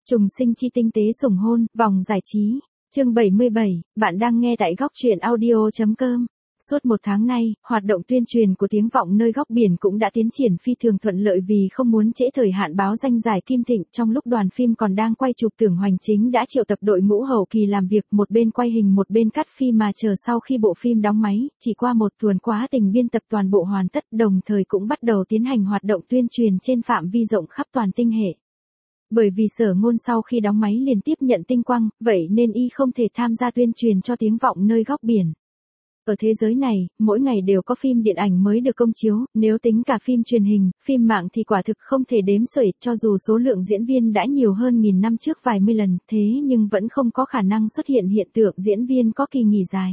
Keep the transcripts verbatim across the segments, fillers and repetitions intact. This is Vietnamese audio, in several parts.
Trùng sinh chi tinh tế sủng hôn, vòng giải trí. Chương bảy mươi bảy, bạn đang nghe tại góc truyện audio chấm com. Suốt một tháng nay, hoạt động tuyên truyền của Tiếng Vọng Nơi Góc Biển cũng đã tiến triển phi thường thuận lợi vì không muốn trễ thời hạn báo danh giải Kim Thịnh. Trong lúc đoàn phim còn đang quay chụp, Tưởng Hoành Chính đã triệu tập đội ngũ hậu kỳ làm việc, một bên quay hình một bên cắt phim mà chờ sau khi bộ phim đóng máy. Chỉ qua một tuần quá trình biên tập toàn bộ hoàn tất, đồng thời cũng bắt đầu tiến hành hoạt động tuyên truyền trên phạm vi rộng khắp toàn tinh hệ. Bởi vì Sở Ngôn sau khi đóng máy liền tiếp nhận tinh quang, vậy nên y không thể tham gia tuyên truyền cho Tiếng Vọng Nơi Góc Biển. Ở thế giới này, mỗi ngày đều có phim điện ảnh mới được công chiếu, nếu tính cả phim truyền hình, phim mạng thì quả thực không thể đếm xuể, cho dù số lượng diễn viên đã nhiều hơn nghìn năm trước vài mươi lần, thế nhưng vẫn không có khả năng xuất hiện hiện tượng diễn viên có kỳ nghỉ dài.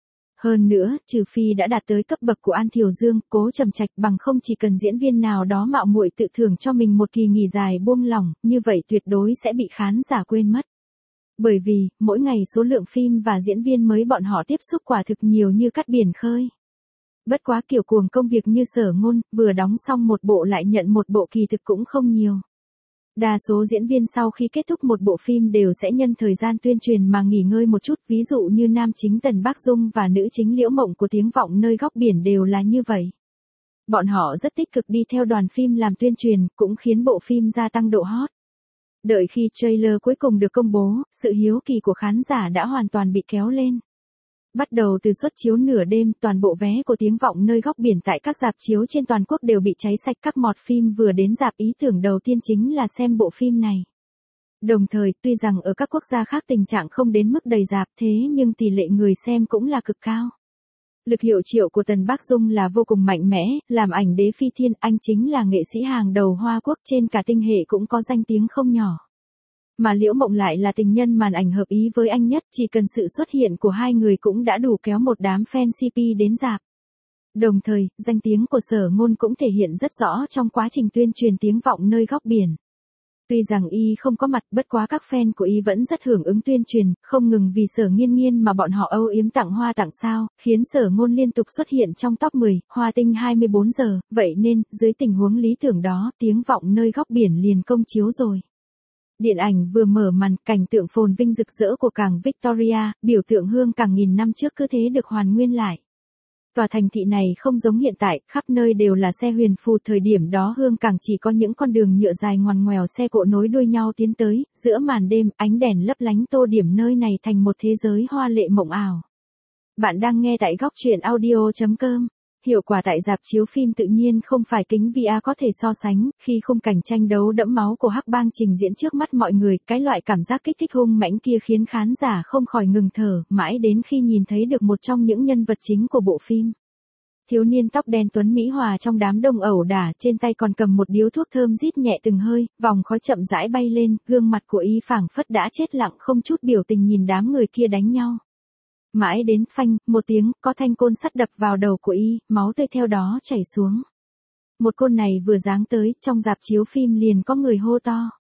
Hơn nữa, trừ phi đã đạt tới cấp bậc của An Thiều Dương, Cố Trầm Trạch, bằng không chỉ cần diễn viên nào đó mạo muội tự thưởng cho mình một kỳ nghỉ dài buông lỏng, như vậy tuyệt đối sẽ bị khán giả quên mất. Bởi vì, mỗi ngày số lượng phim và diễn viên mới bọn họ tiếp xúc quả thực nhiều như cát biển khơi. Bất quá kiểu cuồng công việc như Sở Ngôn, vừa đóng xong một bộ lại nhận một bộ kỳ thực cũng không nhiều. Đa số diễn viên sau khi kết thúc một bộ phim đều sẽ nhân thời gian tuyên truyền mà nghỉ ngơi một chút, ví dụ như nam chính Tần Bác Dung và nữ chính Liễu Mộng của Tiếng Vọng Nơi Góc Biển đều là như vậy. Bọn họ rất tích cực đi theo đoàn phim làm tuyên truyền, cũng khiến bộ phim gia tăng độ hot. Đợi khi trailer cuối cùng được công bố, sự hiếu kỳ của khán giả đã hoàn toàn bị kéo lên. Bắt đầu từ suất chiếu nửa đêm, toàn bộ vé của Tiếng Vọng Nơi Góc Biển tại các rạp chiếu trên toàn quốc đều bị cháy sạch. Các mọt phim vừa đến rạp ý tưởng đầu tiên chính là xem bộ phim này. Đồng thời, tuy rằng ở các quốc gia khác tình trạng không đến mức đầy rạp, thế nhưng tỷ lệ người xem cũng là cực cao. Lực hiệu triệu của Tần Bác Dung là vô cùng mạnh mẽ, làm ảnh đế phi thiên, anh chính là nghệ sĩ hàng đầu Hoa Quốc, trên cả tinh hệ cũng có danh tiếng không nhỏ. Mà Liễu Mộng lại là tình nhân màn ảnh hợp ý với anh nhất, chỉ cần sự xuất hiện của hai người cũng đã đủ kéo một đám fan xê pê đến rạp. Đồng thời, danh tiếng của Sở Ngôn cũng thể hiện rất rõ trong quá trình tuyên truyền Tiếng Vọng Nơi Góc Biển. Tuy rằng y không có mặt, bất quá các fan của y vẫn rất hưởng ứng tuyên truyền, không ngừng vì Sở Nghiên Nghiên mà bọn họ âu yếm tặng hoa tặng sao, khiến Sở Ngôn liên tục xuất hiện trong top mười, Hoa Tinh hai mươi bốn giờ, vậy nên, dưới tình huống lý tưởng đó, Tiếng Vọng Nơi Góc Biển liền công chiếu rồi. Điện ảnh vừa mở màn, cảnh tượng phồn vinh rực rỡ của cảng Victoria, biểu tượng hương cảng nghìn năm trước cứ thế được hoàn nguyên lại. Tòa thành thị này không giống hiện tại, khắp nơi đều là xe huyền phù, thời điểm đó hương cảng chỉ có những con đường nhựa dài ngoằn ngoèo, xe cộ nối đuôi nhau tiến tới, giữa màn đêm, ánh đèn lấp lánh tô điểm nơi này thành một thế giới hoa lệ mộng ảo. Bạn đang nghe tại góc truyện audio chấm com. Hiệu quả tại rạp chiếu phim tự nhiên không phải kính vê rờ có thể so sánh, khi khung cảnh tranh đấu đẫm máu của Hắc Bang trình diễn trước mắt mọi người, cái loại cảm giác kích thích hung mãnh kia khiến khán giả không khỏi ngừng thở, mãi đến khi nhìn thấy được một trong những nhân vật chính của bộ phim. Thiếu niên tóc đen tuấn mỹ hòa trong đám đông ẩu đả, trên tay còn cầm một điếu thuốc thơm rít nhẹ từng hơi, vòng khói chậm rãi bay lên, gương mặt của y phảng phất đã chết lặng, không chút biểu tình nhìn đám người kia đánh nhau. Mãi đến phanh, một tiếng, có thanh côn sắt đập vào đầu của y, máu tươi theo đó chảy xuống. Một côn này vừa giáng tới, trong rạp chiếu phim liền có người hô to.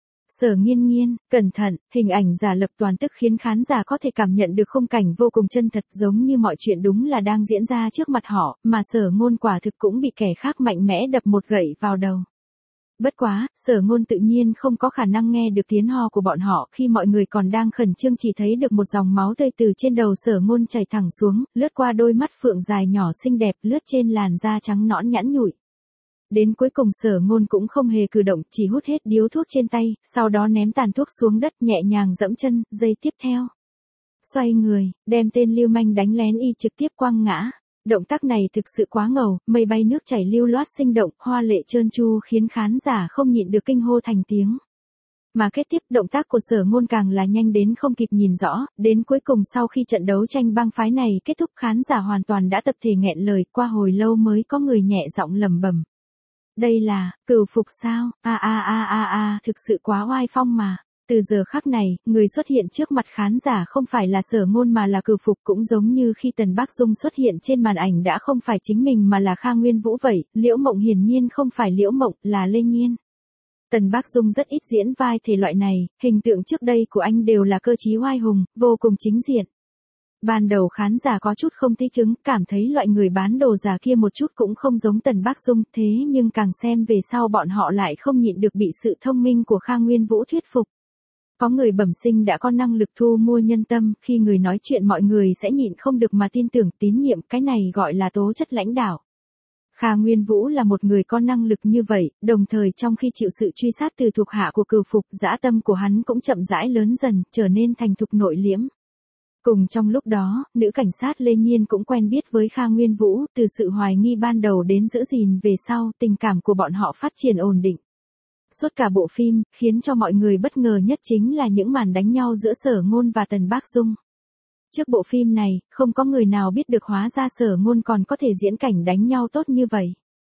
Sở Nghiên Nghiên, cẩn thận, hình ảnh giả lập toàn tức khiến khán giả có thể cảm nhận được khung cảnh vô cùng chân thật, giống như mọi chuyện đúng là đang diễn ra trước mặt họ, mà Sở Ngôn quả thực cũng bị kẻ khác mạnh mẽ đập một gậy vào đầu. Bất quá, Sở Ngôn tự nhiên không có khả năng nghe được tiếng ho của bọn họ, khi mọi người còn đang khẩn trương chỉ thấy được một dòng máu tươi từ trên đầu Sở Ngôn chảy thẳng xuống, lướt qua đôi mắt phượng dài nhỏ xinh đẹp, lướt trên làn da trắng nõn nhẵn nhụi. Đến cuối cùng Sở Ngôn cũng không hề cử động, chỉ hút hết điếu thuốc trên tay, sau đó ném tàn thuốc xuống đất, nhẹ nhàng dẫm chân, giây tiếp theo. Xoay người, đem tên lưu manh đánh lén y trực tiếp quăng ngã. Động tác này thực sự quá ngầu, mây bay nước chảy lưu loát sinh động, hoa lệ trơn tru khiến khán giả không nhịn được kinh hô thành tiếng. Mà kế tiếp, động tác của Sở Ngôn càng là nhanh đến không kịp nhìn rõ, đến cuối cùng sau khi trận đấu tranh bang phái này kết thúc, khán giả hoàn toàn đã tập thể nghẹn lời, qua hồi lâu mới có người nhẹ giọng lẩm bẩm. Đây là, Cửu Phục sao, a a a a a, thực sự quá oai phong mà. Từ giờ khắc này, người xuất hiện trước mặt khán giả không phải là Sở Ngôn mà là Cửu Phục, cũng giống như khi Tần Bác Dung xuất hiện trên màn ảnh đã không phải chính mình mà là Kha Nguyên Vũ vậy, Liễu Mộng hiển nhiên không phải Liễu Mộng, là Lê Nhiên. Tần Bác Dung rất ít diễn vai thể loại này, hình tượng trước đây của anh đều là cơ trí oai hùng, vô cùng chính diện. Ban đầu khán giả có chút không thích ứng, cảm thấy loại người bán đồ giả kia một chút cũng không giống Tần Bác Dung, thế nhưng càng xem về sau bọn họ lại không nhịn được bị sự thông minh của Kha Nguyên Vũ thuyết phục. Có người bẩm sinh đã có năng lực thu mua nhân tâm, khi người nói chuyện mọi người sẽ nhịn không được mà tin tưởng tín nhiệm, cái này gọi là tố chất lãnh đạo. Kha Nguyên Vũ là một người có năng lực như vậy, đồng thời trong khi chịu sự truy sát từ thuộc hạ của Cửu Phục, dã tâm của hắn cũng chậm rãi lớn dần, trở nên thành thục nội liễm. Cùng trong lúc đó, nữ cảnh sát Lê Nhiên cũng quen biết với Kha Nguyên Vũ, từ sự hoài nghi ban đầu đến giữ gìn về sau, tình cảm của bọn họ phát triển ổn định. Suốt cả bộ phim, khiến cho mọi người bất ngờ nhất chính là những màn đánh nhau giữa Sở Ngôn và Tần Bác Dung. Trước bộ phim này, không có người nào biết được hóa ra Sở Ngôn còn có thể diễn cảnh đánh nhau tốt như vậy.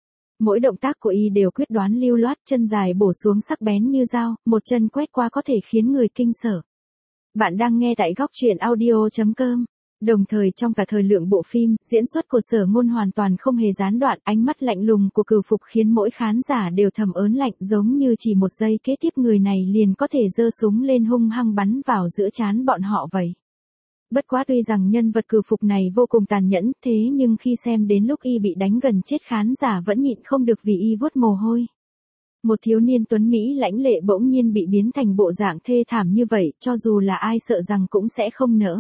Mỗi động tác của y đều quyết đoán lưu loát, chân dài bổ xuống sắc bén như dao, một chân quét qua có thể khiến người kinh sợ. Bạn đang nghe tại góc truyện audio chấm com. Đồng thời trong cả thời lượng bộ phim, diễn xuất của Sở Ngôn hoàn toàn không hề gián đoạn, ánh mắt lạnh lùng của Cửu Phục khiến mỗi khán giả đều thầm ớn lạnh, giống như chỉ một giây kế tiếp người này liền có thể giơ súng lên hung hăng bắn vào giữa trán bọn họ vậy. Bất quá tuy rằng nhân vật Cửu Phục này vô cùng tàn nhẫn, thế nhưng khi xem đến lúc y bị đánh gần chết khán giả vẫn nhịn không được vì y vuốt mồ hôi. Một thiếu niên tuấn Mỹ lãnh lệ bỗng nhiên bị biến thành bộ dạng thê thảm như vậy, cho dù là ai sợ rằng cũng sẽ không nỡ.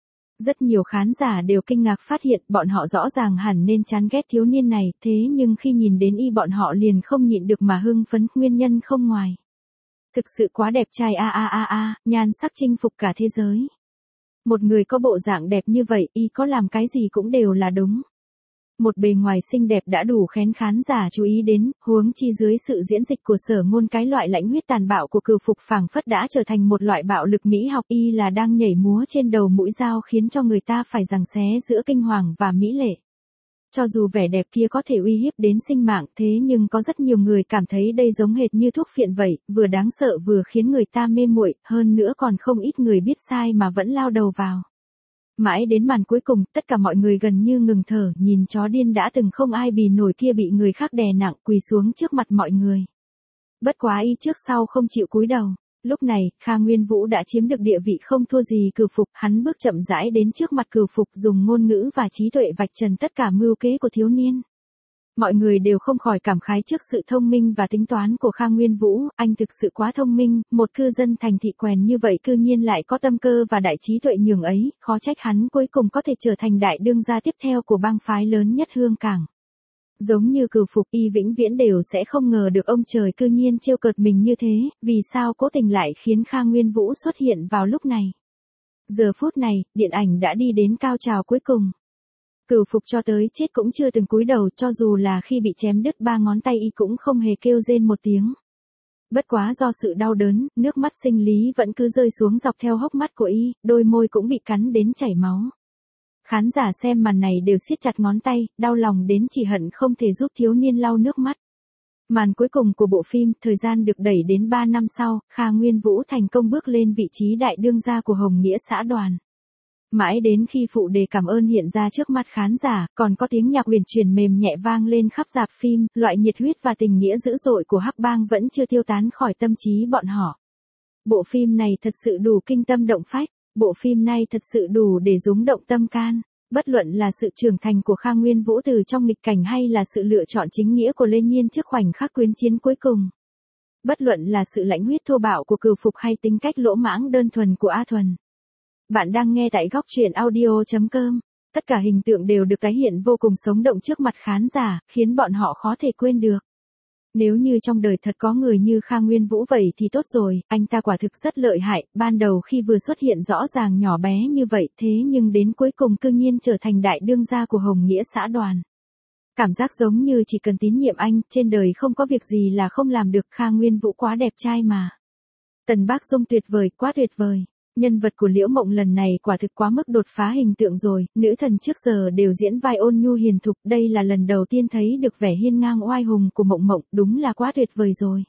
Rất nhiều khán giả đều kinh ngạc phát hiện bọn họ rõ ràng hẳn nên chán ghét thiếu niên này, thế nhưng khi nhìn đến y bọn họ liền không nhịn được mà hưng phấn, nguyên nhân không ngoài. Thực sự quá đẹp trai a a a a, nhan sắc chinh phục cả thế giới. Một người có bộ dạng đẹp như vậy, y có làm cái gì cũng đều là đúng. Một bề ngoài xinh đẹp đã đủ khiến khán giả chú ý đến, huống chi dưới sự diễn dịch của Sở Ngôn, cái loại lãnh huyết tàn bạo của Cửu Phục phảng phất đã trở thành một loại bạo lực mỹ học, y là đang nhảy múa trên đầu mũi dao khiến cho người ta phải giằng xé giữa kinh hoàng và mỹ lệ. Cho dù vẻ đẹp kia có thể uy hiếp đến sinh mạng, thế nhưng có rất nhiều người cảm thấy đây giống hệt như thuốc phiện vậy, vừa đáng sợ vừa khiến người ta mê muội, hơn nữa còn không ít người biết sai mà vẫn lao đầu vào. Mãi đến màn cuối cùng, tất cả mọi người gần như ngừng thở, nhìn chó điên đã từng không ai bì nổi kia bị người khác đè nặng quỳ xuống trước mặt mọi người. Bất quá y trước sau không chịu cúi đầu. Lúc này, Kha Nguyên Vũ đã chiếm được địa vị không thua gì Cửu Phục, hắn bước chậm rãi đến trước mặt Cửu Phục, dùng ngôn ngữ và trí tuệ vạch trần tất cả mưu kế của thiếu niên. Mọi người đều không khỏi cảm khái trước sự thông minh và tính toán của Kha Nguyên Vũ, anh thực sự quá thông minh, một cư dân thành thị quèn như vậy cư nhiên lại có tâm cơ và đại trí tuệ nhường ấy, khó trách hắn cuối cùng có thể trở thành đại đương gia tiếp theo của bang phái lớn nhất Hương Cảng. Giống như Cửu Phục, y vĩnh viễn đều sẽ không ngờ được ông trời cư nhiên trêu cợt mình như thế, vì sao cố tình lại khiến Kha Nguyên Vũ xuất hiện vào lúc này. Giờ phút này, điện ảnh đã đi đến cao trào cuối cùng. Cửu Phục cho tới chết cũng chưa từng cúi đầu, cho dù là khi bị chém đứt ba ngón tay y cũng không hề kêu rên một tiếng. Bất quá do sự đau đớn, nước mắt sinh lý vẫn cứ rơi xuống dọc theo hốc mắt của y, đôi môi cũng bị cắn đến chảy máu. Khán giả xem màn này đều siết chặt ngón tay, đau lòng đến chỉ hận không thể giúp thiếu niên lau nước mắt. Màn cuối cùng của bộ phim, thời gian được đẩy đến ba năm sau, Kha Nguyên Vũ thành công bước lên vị trí đại đương gia của Hồng Nghĩa xã đoàn. Mãi đến khi phụ đề cảm ơn hiện ra trước mắt khán giả, còn có tiếng nhạc huyền truyền mềm nhẹ vang lên khắp rạp phim, loại nhiệt huyết và tình nghĩa dữ dội của Hắc Bang vẫn chưa tiêu tán khỏi tâm trí bọn họ. Bộ phim này thật sự đủ kinh tâm động phách, bộ phim này thật sự đủ để rung động tâm can. Bất luận là sự trưởng thành của Kha Nguyên Vũ từ trong nghịch cảnh hay là sự lựa chọn chính nghĩa của Lê Nhiên trước khoảnh khắc quyến chiến cuối cùng. Bất luận là sự lãnh huyết thô bạo của Cửu Phục hay tính cách lỗ mãng đơn thuần của A Thuần. Bạn đang nghe tại góc truyện audio chấm com. Tất cả hình tượng đều được tái hiện vô cùng sống động trước mặt khán giả, khiến bọn họ khó thể quên được. Nếu như trong đời thật có người như Kha Nguyên Vũ vậy thì tốt rồi, anh ta quả thực rất lợi hại, ban đầu khi vừa xuất hiện rõ ràng nhỏ bé như vậy, thế nhưng đến cuối cùng cư nhiên trở thành đại đương gia của Hồng Nghĩa xã đoàn. Cảm giác giống như chỉ cần tín nhiệm anh, trên đời không có việc gì là không làm được, Kha Nguyên Vũ quá đẹp trai mà. Tần Bác Dung tuyệt vời, quá tuyệt vời. Nhân vật của Liễu Mộng lần này quả thực quá mức đột phá hình tượng rồi, nữ thần trước giờ đều diễn vai ôn nhu hiền thục, đây là lần đầu tiên thấy được vẻ hiên ngang oai hùng của Mộng Mộng, đúng là quá tuyệt vời rồi.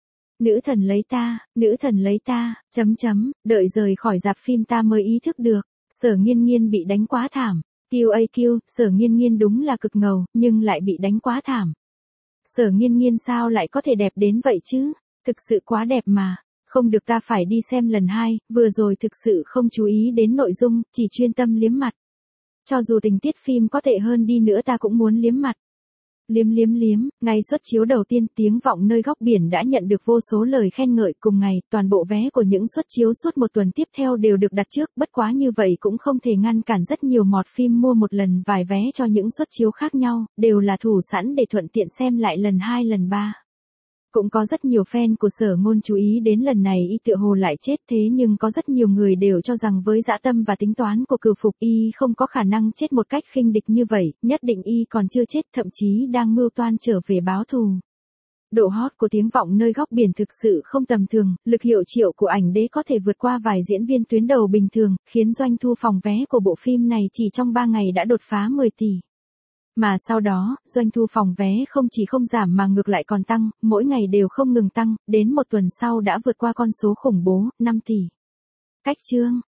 Nữ thần lấy ta, nữ thần lấy ta, chấm chấm, đợi rời khỏi rạp phim ta mới ý thức được, Sở Nghiên Nghiên bị đánh quá thảm, Q A Q, Sở Nghiên Nghiên đúng là cực ngầu, nhưng lại bị đánh quá thảm. Sở Nghiên Nghiên sao lại có thể đẹp đến vậy chứ, thực sự quá đẹp mà. Không được, ta phải đi xem lần hai, vừa rồi thực sự không chú ý đến nội dung, chỉ chuyên tâm liếm mặt. Cho dù tình tiết phim có tệ hơn đi nữa ta cũng muốn liếm mặt. Liếm liếm liếm, ngày xuất chiếu đầu tiên Tiếng Vọng Nơi Góc Biển đã nhận được vô số lời khen ngợi. Cùng ngày, toàn bộ vé của những suất chiếu suốt một tuần tiếp theo đều được đặt trước, bất quá như vậy cũng không thể ngăn cản rất nhiều mọt phim mua một lần vài vé cho những suất chiếu khác nhau, đều là thủ sẵn để thuận tiện xem lại lần hai lần ba. Cũng có rất nhiều fan của Sở Ngôn chú ý đến lần này y tựa hồ lại chết, thế nhưng có rất nhiều người đều cho rằng với dã tâm và tính toán của Cửu Phục y không có khả năng chết một cách khinh địch như vậy, nhất định y còn chưa chết, thậm chí đang mưu toan trở về báo thù. Độ hot của Tiếng Vọng Nơi Góc Biển thực sự không tầm thường, lực hiệu triệu của ảnh đế có thể vượt qua vài diễn viên tuyến đầu bình thường, khiến doanh thu phòng vé của bộ phim này chỉ trong ba ngày đã đột phá mười tỷ. Mà sau đó, doanh thu phòng vé không chỉ không giảm mà ngược lại còn tăng, mỗi ngày đều không ngừng tăng, đến một tuần sau đã vượt qua con số khủng bố, năm tỷ. Cách chương